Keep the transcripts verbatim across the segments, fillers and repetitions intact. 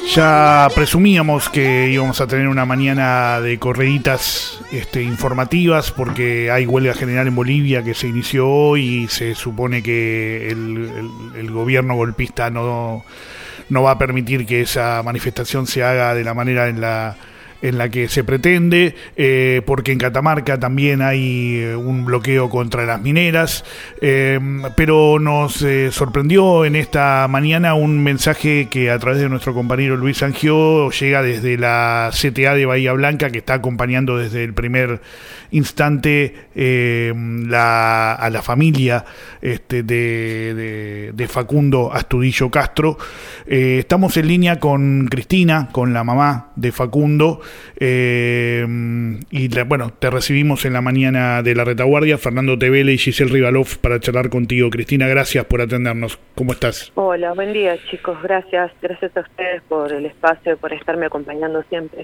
Ya presumíamos que íbamos a tener una mañana de correitas este, informativas porque hay huelga general en Bolivia que se inició hoy y se supone que el, el, el gobierno golpista no, no va a permitir que esa manifestación se haga de la manera en la en la que se pretende, eh, porque en Catamarca también hay eh, un bloqueo contra las mineras, eh, pero nos eh, sorprendió en esta mañana un mensaje que a través de nuestro compañero Luis Sangió llega desde la C T A de Bahía Blanca, que está acompañando desde el primer instante eh, la, a la familia este, de, de, de Facundo Astudillo Castro. Eh, estamos en línea con Cristina, con la mamá de Facundo. Eh, y la, bueno, te recibimos en la mañana de La Retaguardia, Fernando Tevele y Giselle Rivalov, para charlar contigo. Cristina, gracias por atendernos. ¿Cómo estás? Hola, buen día, chicos. Gracias, gracias a ustedes por el espacio y por estarme acompañando siempre.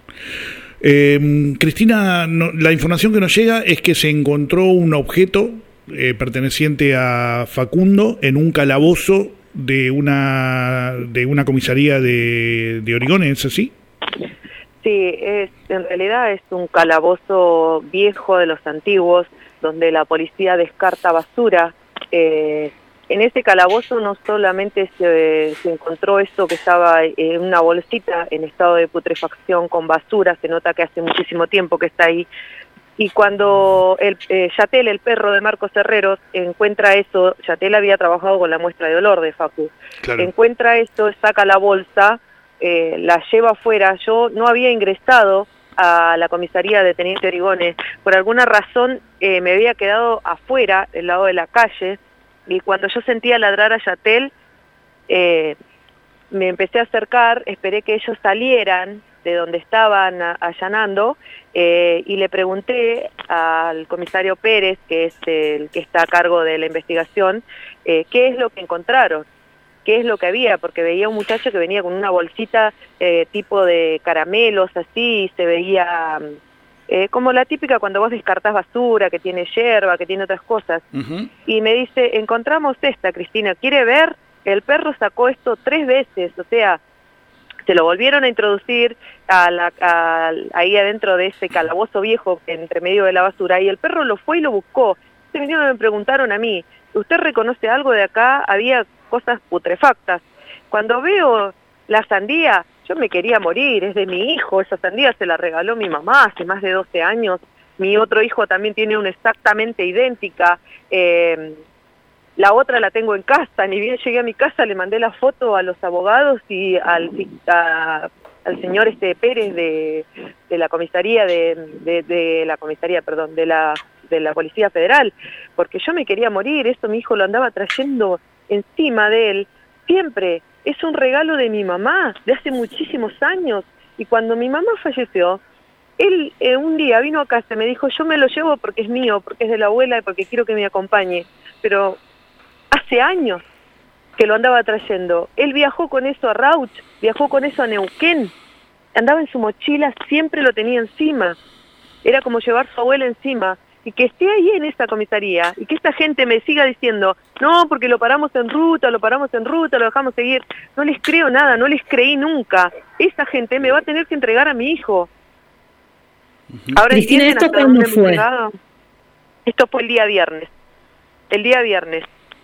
Eh, Cristina, no, la información que nos llega es que se encontró un objeto eh, perteneciente a Facundo en un calabozo de una de una comisaría de, de Origones, ¿es así? Sí, es, en realidad es un calabozo viejo de los antiguos, donde la policía descarta basura. Eh, en ese calabozo no solamente se, se encontró eso que estaba en una bolsita en estado de putrefacción con basura, se nota que hace muchísimo tiempo que está ahí. Y cuando el eh, Yatel, el perro de Marcos Herreros, encuentra eso, Yatel había trabajado con la muestra de olor de Facu, claro. Encuentra eso, saca la bolsa, Eh, la lleva afuera. Yo no había ingresado a la comisaría de Teniente Origones, por alguna razón eh, me había quedado afuera, del lado de la calle, y cuando yo sentía ladrar a Yatel, eh, me empecé a acercar, esperé que ellos salieran de donde estaban a, allanando, eh, y le pregunté al comisario Pérez, que es el que está a cargo de la investigación, eh, qué es lo que encontraron, qué es lo que había, porque veía un muchacho que venía con una bolsita eh, tipo de caramelos, así, y se veía eh, como la típica cuando vos descartás basura, que tiene yerba, que tiene otras cosas. Uh-huh. Y me dice, encontramos esta, Cristina, ¿quiere ver? El perro sacó esto tres veces, o sea, se lo volvieron a introducir a la, a, ahí adentro de ese calabozo viejo, entre medio de la basura, y el perro lo fue y lo buscó. Se vinieron y me preguntaron a mí, ¿usted reconoce algo de acá? Había cosas putrefactas. Cuando veo la sandía, yo me quería morir, es de mi hijo, esa sandía se la regaló mi mamá hace más de doce años, mi otro hijo también tiene una exactamente idéntica, eh, la otra la tengo en casa, ni bien llegué a mi casa le mandé la foto a los abogados y al, a, al señor este Pérez de, de la comisaría de, de, de la comisaría, perdón, de la de la Policía Federal, porque yo me quería morir, esto mi hijo lo andaba trayendo encima de él, siempre, es un regalo de mi mamá, de hace muchísimos años, y cuando mi mamá falleció, él eh, un día vino a casa y me dijo, yo me lo llevo porque es mío, porque es de la abuela y porque quiero que me acompañe, pero hace años que lo andaba trayendo, él viajó con eso a Rauch, viajó con eso a Neuquén, andaba en su mochila, siempre lo tenía encima, era como llevar su abuela encima, y que esté ahí en esta comisaría, y que esta gente me siga diciendo, no, porque lo paramos en ruta, lo paramos en ruta, lo dejamos seguir, no les creo nada, no les creí nunca, esa gente me va a tener que entregar a mi hijo. Uh-huh. Ahora, Cristina, ¿esto cuándo fue? Esto fue el día viernes, el día viernes,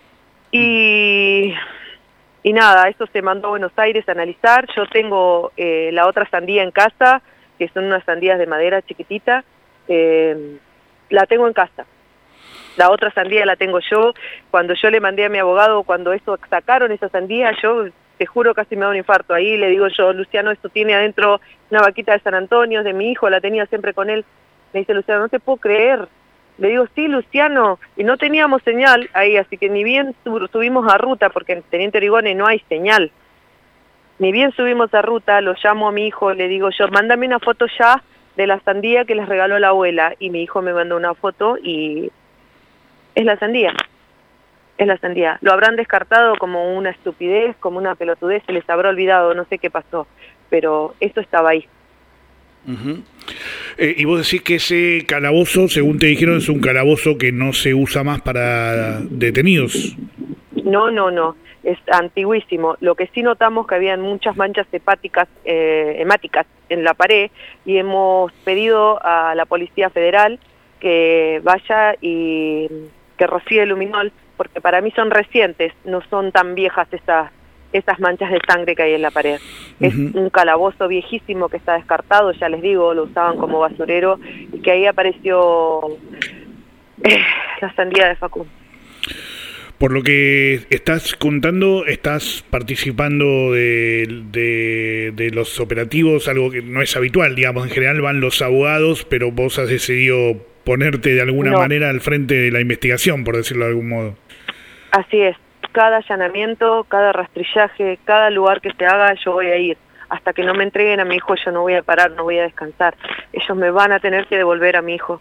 y, y nada, eso se mandó a Buenos Aires a analizar, yo tengo eh, la otra sandía en casa, que son unas sandías de madera chiquitita, eh, la tengo en casa. La otra sandía la tengo yo. Cuando yo le mandé a mi abogado, cuando eso sacaron esa sandía, yo te juro casi me da un infarto. Ahí le digo yo, Luciano, esto tiene adentro una vaquita de San Antonio, de mi hijo, la tenía siempre con él. Me dice, Luciano, no te puedo creer. Le digo, sí, Luciano, y no teníamos señal ahí, así que ni bien subimos a ruta, porque en Teniente Origones no hay señal. Ni bien subimos a ruta, lo llamo a mi hijo, le digo yo, mándame una foto ya de la sandía que les regaló la abuela, y mi hijo me mandó una foto y es la sandía, es la sandía. Lo habrán descartado como una estupidez, como una pelotudez, se les habrá olvidado, no sé qué pasó, pero eso estaba ahí. Uh-huh. Eh, y vos decís que ese calabozo, según te dijeron, es un calabozo que no se usa más para detenidos. No, no, no, es antiguísimo. Lo que sí notamos que habían muchas manchas hepáticas, eh, hemáticas en la pared y hemos pedido a la Policía Federal que vaya y que rocíe luminol, porque para mí son recientes, no son tan viejas esas, esas manchas de sangre que hay en la pared. Uh-huh. Es un calabozo viejísimo que está descartado, ya les digo, lo usaban como basurero, y que ahí apareció eh, la sandía de Facundo. Por lo que estás contando, estás participando de, de, de los operativos, algo que no es habitual, digamos, en general van los abogados, pero vos has decidido ponerte de alguna no. manera al frente de la investigación, por decirlo de algún modo. Así es, cada allanamiento, cada rastrillaje, cada lugar que se haga, yo voy a ir. Hasta que no me entreguen a mi hijo, yo no voy a parar, no voy a descansar. Ellos me van a tener que devolver a mi hijo.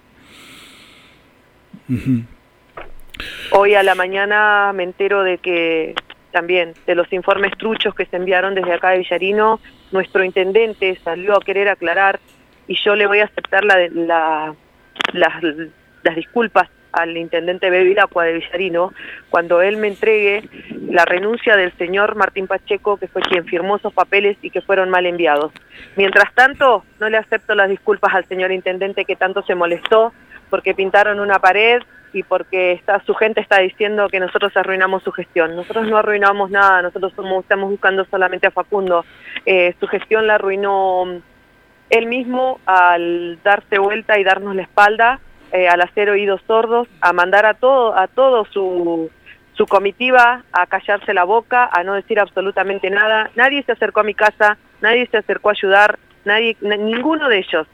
Uh-huh. Hoy a la mañana me entero de que también de los informes truchos que se enviaron desde acá de Villarino, nuestro intendente salió a querer aclarar y yo le voy a aceptar la, la, las, las disculpas al intendente Bevilacqua de Villarino cuando él me entregue la renuncia del señor Martín Pacheco, que fue quien firmó esos papeles y que fueron mal enviados. Mientras tanto, no le acepto las disculpas al señor intendente que tanto se molestó porque pintaron una pared y porque está, su gente está diciendo que nosotros arruinamos su gestión. Nosotros no arruinamos nada, nosotros somos, estamos buscando solamente a Facundo. Eh, su gestión la arruinó él mismo al darse vuelta y darnos la espalda, eh, al hacer oídos sordos, a mandar a todo, a todo su, su comitiva a callarse la boca, a no decir absolutamente nada. Nadie se acercó a mi casa, nadie se acercó a ayudar, nadie, n- ninguno de ellos.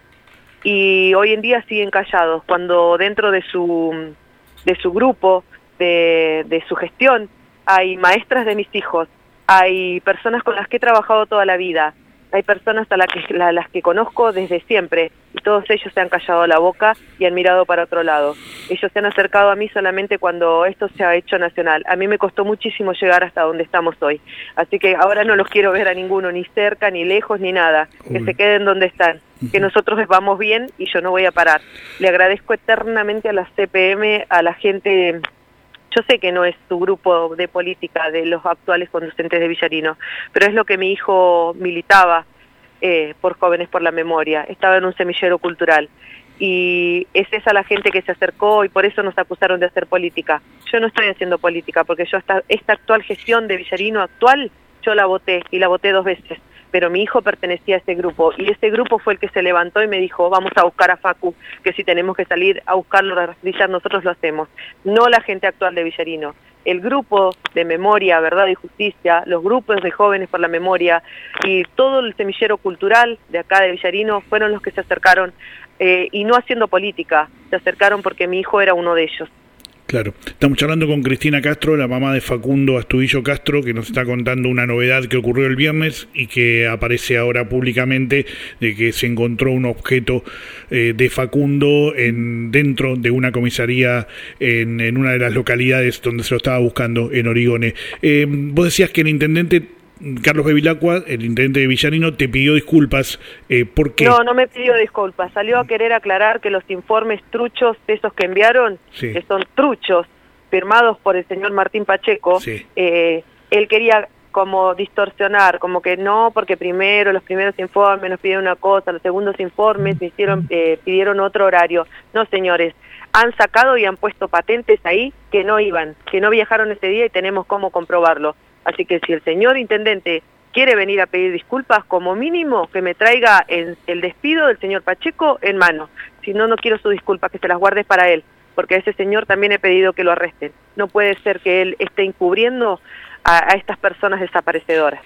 Y hoy en día siguen callados, cuando dentro de su de su grupo, de, de su gestión, hay maestras de mis hijos, hay personas con las que he trabajado toda la vida, hay personas a las que, a las que conozco desde siempre, y todos ellos se han callado la boca y han mirado para otro lado. Ellos se han acercado a mí solamente cuando esto se ha hecho nacional. A mí me costó muchísimo llegar hasta donde estamos hoy, así que ahora no los quiero ver a ninguno, ni cerca, ni lejos, ni nada, que se queden donde están, que nosotros vamos bien y yo no voy a parar. Le agradezco eternamente a la C P M, a la gente. Yo sé que no es tu grupo de política de los actuales conducentes de Villarino, pero es lo que mi hijo militaba eh, por Jóvenes por la Memoria, estaba en un semillero cultural. Y es esa la gente que se acercó y por eso nos acusaron de hacer política. Yo no estoy haciendo política porque yo hasta esta actual gestión de Villarino actual, yo la voté y la voté dos veces. Pero mi hijo pertenecía a ese grupo, y ese grupo fue el que se levantó y me dijo, vamos a buscar a Facu, que si tenemos que salir a buscarlo, a rastrillar, nosotros lo hacemos. No la gente actual de Villarino. El grupo de Memoria, Verdad y Justicia, los grupos de Jóvenes por la Memoria y todo el semillero cultural de acá de Villarino fueron los que se acercaron, eh, y no haciendo política, se acercaron porque mi hijo era uno de ellos. Claro, estamos charlando con Cristina Castro, la mamá de Facundo Astudillo Castro, que nos está contando una novedad que ocurrió el viernes y que aparece ahora públicamente, de que se encontró un objeto eh, de Facundo en dentro de una comisaría en, en una de las localidades donde se lo estaba buscando, en Origone. Eh, vos decías que el intendente Carlos Bevilacqua, el intendente de Villarino, te pidió disculpas. Eh, ¿Por qué? No, no me pidió disculpas. Salió a querer aclarar que los informes truchos de esos que enviaron, sí. que son truchos, firmados por el señor Martín Pacheco, sí. eh, él quería como distorsionar, como que no, porque primero los primeros informes nos pidieron una cosa, los segundos informes hicieron, eh, pidieron otro horario. No, señores, han sacado y han puesto patentes ahí que no iban, que no viajaron ese día y tenemos cómo comprobarlo. Así que si el señor intendente quiere venir a pedir disculpas, como mínimo que me traiga el, el despido del señor Pacheco en mano. Si no, no quiero su disculpa, que se las guardes para él, porque a ese señor también he pedido que lo arresten. No puede ser que él esté encubriendo a, a estas personas desaparecedoras.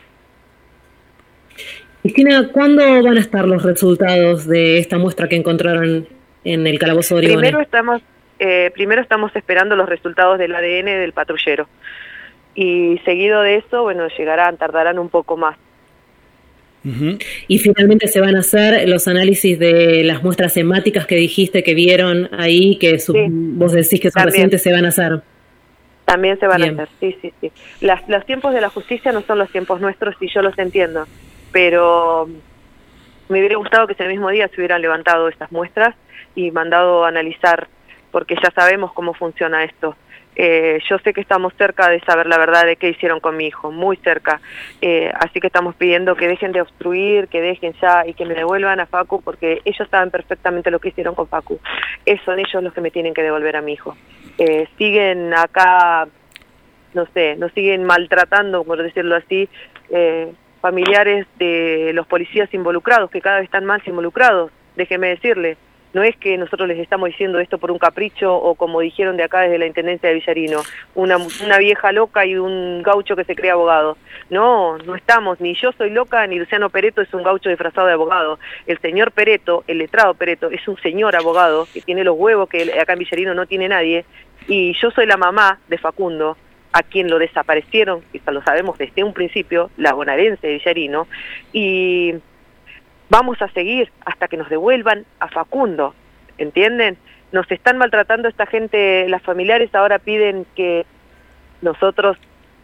Cristina, ¿cuándo van a estar los resultados de esta muestra que encontraron en el calabozo de Origone? Primero estamos, eh, primero estamos esperando los resultados del A D N del patrullero. Y seguido de eso, bueno, llegarán, tardarán un poco más. Uh-huh. Y finalmente se van a hacer los análisis de las muestras hemáticas que dijiste que vieron ahí, que su, sí, vos decís que son también recientes, se van a hacer. También se van Bien. a hacer, sí, sí, sí. Las, los tiempos de la justicia no son los tiempos nuestros y yo los entiendo, pero me hubiera gustado que ese mismo día se hubieran levantado estas muestras y mandado a analizar, porque ya sabemos cómo funciona esto. Eh, yo sé que estamos cerca de saber la verdad de qué hicieron con mi hijo, muy cerca. Eh, así que estamos pidiendo que dejen de obstruir, que dejen ya y que me devuelvan a Facu, porque ellos saben perfectamente lo que hicieron con Facu. Eh, son ellos los que me tienen que devolver a mi hijo. Eh, siguen acá, no sé, nos siguen maltratando, por decirlo así, eh, familiares de los policías involucrados, que cada vez están más involucrados. Déjeme decirle. No es que nosotros les estamos diciendo esto por un capricho o como dijeron de acá desde la Intendencia de Villarino, una, una vieja loca y un gaucho que se cree abogado. No, no estamos, ni yo soy loca ni Luciano Peretto es un gaucho disfrazado de abogado. El señor Peretto, el letrado Peretto, es un señor abogado que tiene los huevos que acá en Villarino no tiene nadie, y yo soy la mamá de Facundo, a quien lo desaparecieron, y lo sabemos desde un principio, la bonaerense de Villarino, y vamos a seguir hasta que nos devuelvan a Facundo, ¿entienden? Nos están maltratando esta gente, las familiares ahora piden que nosotros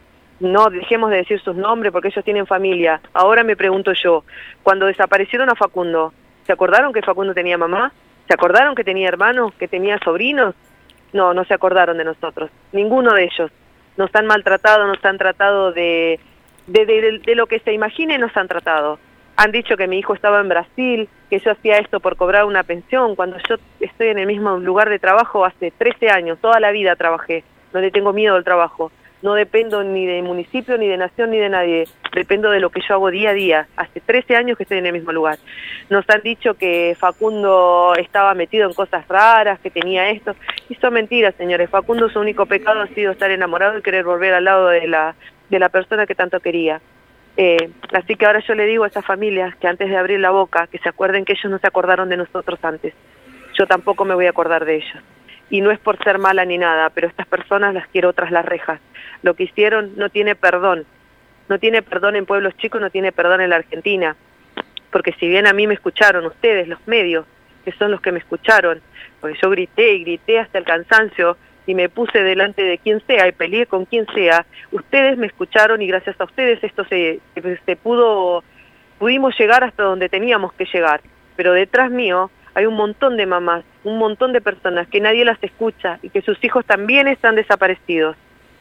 no dejemos de decir sus nombres porque ellos tienen familia. Ahora me pregunto yo, cuando desaparecieron a Facundo, ¿se acordaron que Facundo tenía mamá? ¿Se acordaron que tenía hermanos, que tenía sobrinos? No, no se acordaron de nosotros, ninguno de ellos. Nos han maltratado, nos han tratado de, de, de, de, de lo que se imagine, nos han tratado. Han dicho que mi hijo estaba en Brasil, que yo hacía esto por cobrar una pensión, cuando yo estoy en el mismo lugar de trabajo hace trece años, toda la vida trabajé, no le tengo miedo al trabajo, no dependo ni de municipio, ni de nación, ni de nadie, dependo de lo que yo hago día a día, hace trece años que estoy en el mismo lugar. Nos han dicho que Facundo estaba metido en cosas raras, que tenía esto, y son mentiras, señores. Facundo, su único pecado ha sido estar enamorado y querer volver al lado de la, de la persona que tanto quería. Eh, así que ahora yo le digo a esas familias que antes de abrir la boca, que se acuerden que ellos no se acordaron de nosotros antes. Yo tampoco me voy a acordar de ellos. Y no es por ser mala ni nada, pero estas personas las quiero tras las rejas. Lo que hicieron no tiene perdón. No tiene perdón en pueblos chicos, no tiene perdón en la Argentina. Porque si bien a mí me escucharon ustedes, los medios, que son los que me escucharon, porque yo grité y grité hasta el cansancio, y me puse delante de quien sea y peleé con quien sea, ustedes me escucharon y gracias a ustedes esto se, se pudo, pudimos llegar hasta donde teníamos que llegar. Pero detrás mío hay un montón de mamás, un montón de personas que nadie las escucha y que sus hijos también están desaparecidos.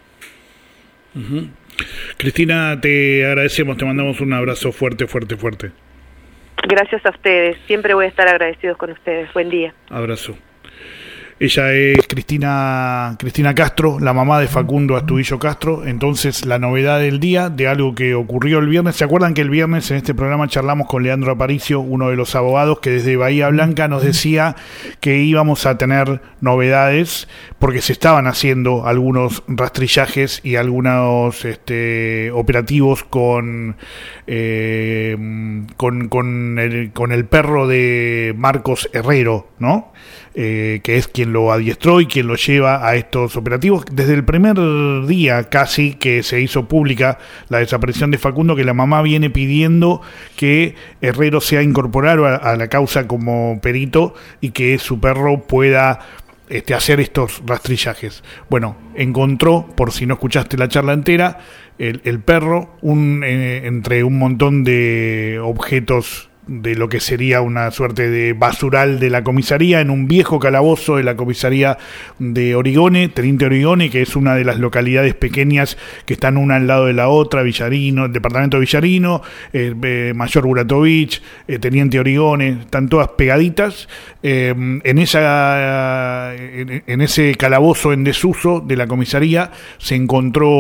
Uh-huh. Cristina, te agradecemos, te mandamos un abrazo fuerte, fuerte, fuerte. Gracias a ustedes, siempre voy a estar agradecidos con ustedes. Buen día. Abrazo. Ella es Cristina Cristina Castro, la mamá de Facundo Astudillo Castro. Entonces, la novedad del día de algo que ocurrió el viernes. ¿Se acuerdan que el viernes en este programa charlamos con Leandro Aparicio, uno de los abogados que desde Bahía Blanca nos decía que íbamos a tener novedades porque se estaban haciendo algunos rastrillajes y algunos este, operativos con, eh, con, con, el, con el perro de Marcos Herrero, ¿no? Eh, que es quien lo adiestró y quien lo lleva a estos operativos. Desde el primer día casi que se hizo pública la desaparición de Facundo, que la mamá viene pidiendo que Herrero sea incorporado a, a la causa como perito y que su perro pueda este, hacer estos rastrillajes. Bueno, encontró, por si no escuchaste la charla entera, el, el perro un, eh, entre un montón de objetos de lo que sería una suerte de basural de la comisaría, en un viejo calabozo de la comisaría de Origone, Teniente Origone, que es una de las localidades pequeñas que están una al lado de la otra, Villarino, el departamento de Villarino, eh, eh, Mayor Buratovich, eh, Teniente Origone, están todas pegaditas. Eh, en, esa, en, en ese calabozo en desuso de la comisaría se encontró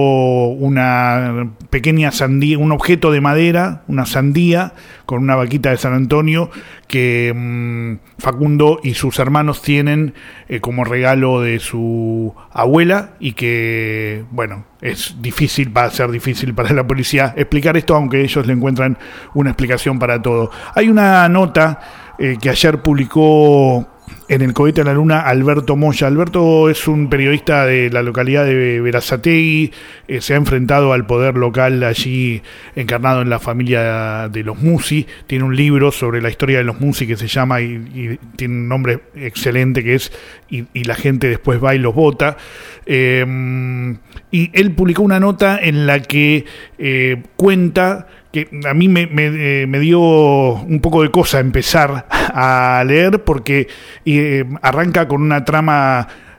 una pequeña sandía, un objeto de madera, una sandía con una vaquita de San Antonio que mmm, Facundo y sus hermanos tienen eh, como regalo de su abuela y que, bueno, es difícil, va a ser difícil para la policía explicar esto, aunque ellos le encuentran una explicación para todo. Hay una nota eh, que ayer publicó en el Cohete a la Luna Alberto Moya. Alberto es un periodista de la localidad de Berazategui, eh, se ha enfrentado al poder local allí encarnado en la familia de los Musi, tiene un libro sobre la historia de los Musi que se llama, y, y tiene un nombre excelente que es y, y la gente después va y los vota, eh, y él publicó una nota en la que eh, cuenta que a mí me, me, me dio un poco de cosa empezar a leer porque eh, arranca con una trama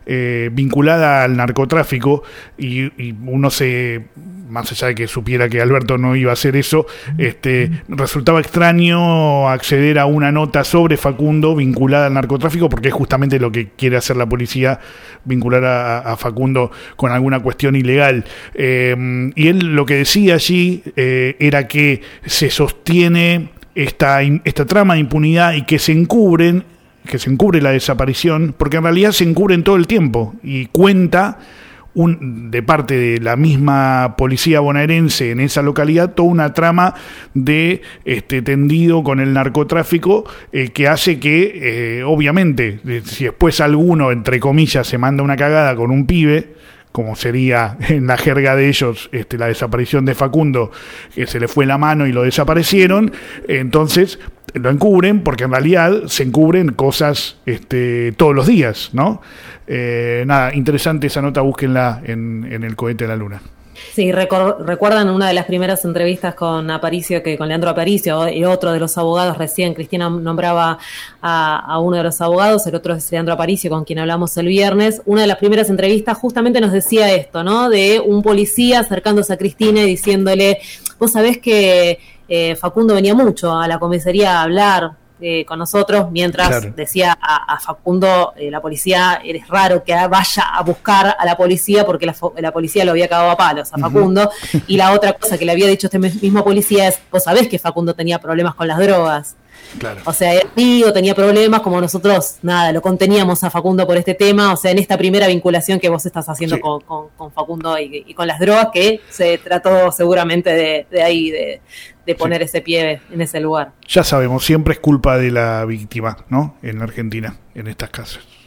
eh, vinculada al narcotráfico, y, y uno se, más allá de que supiera que Alberto no iba a hacer eso, este, resultaba extraño acceder a una nota sobre Facundo vinculada al narcotráfico, porque es justamente lo que quiere hacer la policía, vincular a, a Facundo con alguna cuestión ilegal. Eh, y él lo que decía allí eh, era que se sostiene esta, esta trama de impunidad y que se encubren, que se encubre la desaparición, porque en realidad se encubren todo el tiempo, y cuenta un, de parte de la misma policía bonaerense en esa localidad, toda una trama de este tendido con el narcotráfico, eh, que hace que, eh, obviamente, si después alguno, entre comillas, se manda una cagada con un pibe, como sería en la jerga de ellos este, la desaparición de Facundo, que se le fue la mano y lo desaparecieron, entonces lo encubren, porque en realidad se encubren cosas este, todos los días, ¿no? Eh, nada, interesante esa nota, búsquenla en, en El Cohete a la Luna. Sí, recor- recuerdan una de las primeras entrevistas con Aparicio, que con Leandro Aparicio y otro de los abogados, recién Cristina nombraba a, a uno de los abogados, el otro es Leandro Aparicio, con quien hablamos el viernes. Una de las primeras entrevistas justamente nos decía esto, ¿no? De un policía acercándose a Cristina y diciéndole, vos sabés que eh, Facundo venía mucho a la comisaría a hablar Eh, con nosotros, mientras claro. decía a, a Facundo, eh, la policía, es raro que vaya a buscar a la policía porque la, la policía lo había cagado a palos a Facundo. Uh-huh. Y la otra cosa que le había dicho este mismo policía es, vos sabés que Facundo tenía problemas con las drogas. Claro. O sea, el tío tenía problemas, como nosotros, nada, lo conteníamos a Facundo por este tema. O sea, en esta primera vinculación que vos estás haciendo sí. con, con, con Facundo y, y con las drogas, que se trató seguramente de, de ahí, de, de poner sí. ese pie en ese lugar. Ya sabemos, siempre es culpa de la víctima, ¿no? En Argentina, en estas casos.